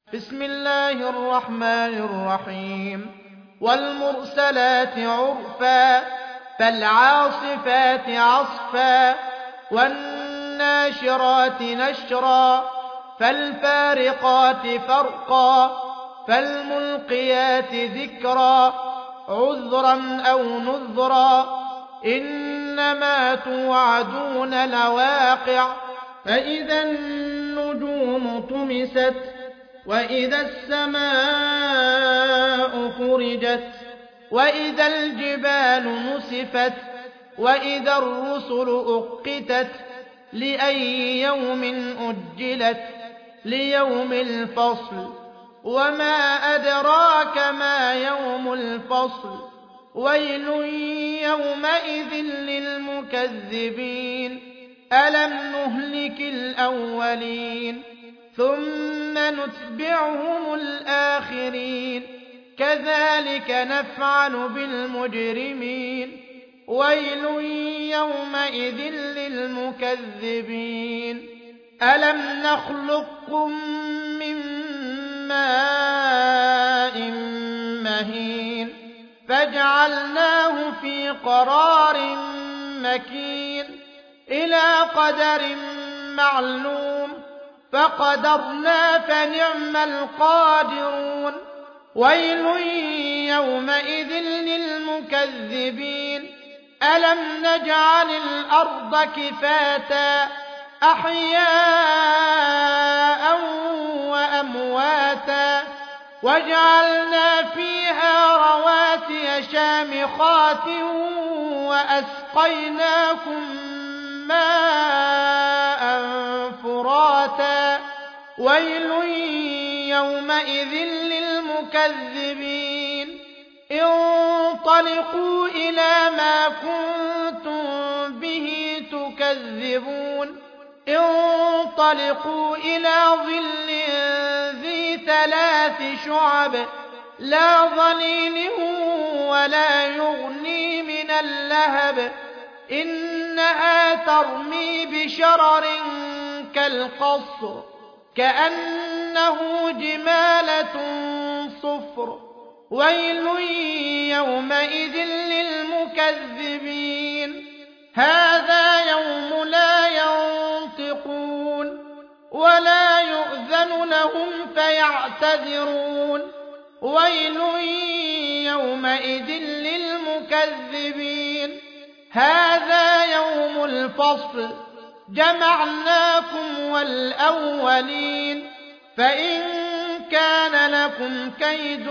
بسم الله الرحمن الرحيم والمرسلات عرفا فالعاصفات عصفا والناشرات نشرا فالفارقات فرقا فالملقيات ذكرا عذرا أو نذرا إنما توعدون لواقع فإذا النجوم طمست وإذا السماء فرجت وإذا الجبال نسفت وإذا الرسل أقتت لأي يوم أجلت ليوم الفصل وما أدراك ما يوم الفصل ويل يومئذ للمكذبين ألم نهلك الأولين ثم نتبعهم الآخرين كذلك نفعل بالمجرمين ويل يومئذ للمكذبين ألم نخلقكم من ماء مهين فجعلناه في قرار مكين إلى قدر معلوم فقدرنا فنعم القادرون ويل يومئذ للمكذبين ألم نجعل الأرض كفاتا أحياء وأمواتا وجعلنا فيها رواسي شامخات وأسقيناكم ماء فراتا ويل يومئذ للمكذبين انطلقوا إلى ما كنتم به تكذبون انطلقوا إلى ظل ذي 3 شعب لا ظليل ولا يغني من اللهب إنها ترمي بشرر كالقصر كأنه جمالة صفر ويل يومئذ للمكذبين هذا يوم لا ينطقون ولا يؤذن لهم فيعتذرون ويل يومئذ للمكذبين هذا يوم الفصل جمعناكم والأولين فإن كان لكم كيد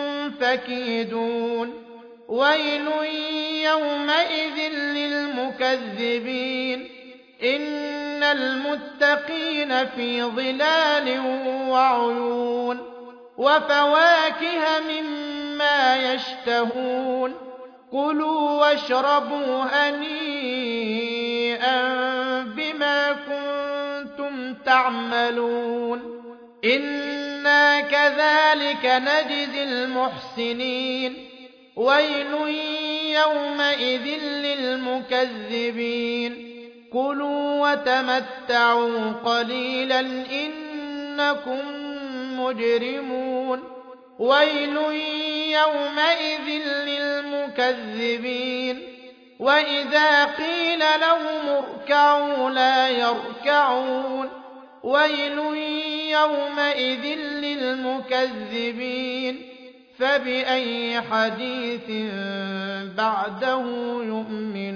فكيدون ويل يومئذ للمكذبين إن المتقين في ظلال وعيون وفواكه مما يشتهون كلوا واشربوا هنيئا بما كنتم تعملون إنا كذلك نجزي المحسنين ويل يومئذ للمكذبين كلوا وتمتعوا قليلا إنكم مجرمون ويل يومئذ للمكذبين وإذا قيل لهم اركعوا لا يركعون ويل يومئذ للمكذبين فبأي حديث بعده يؤمنون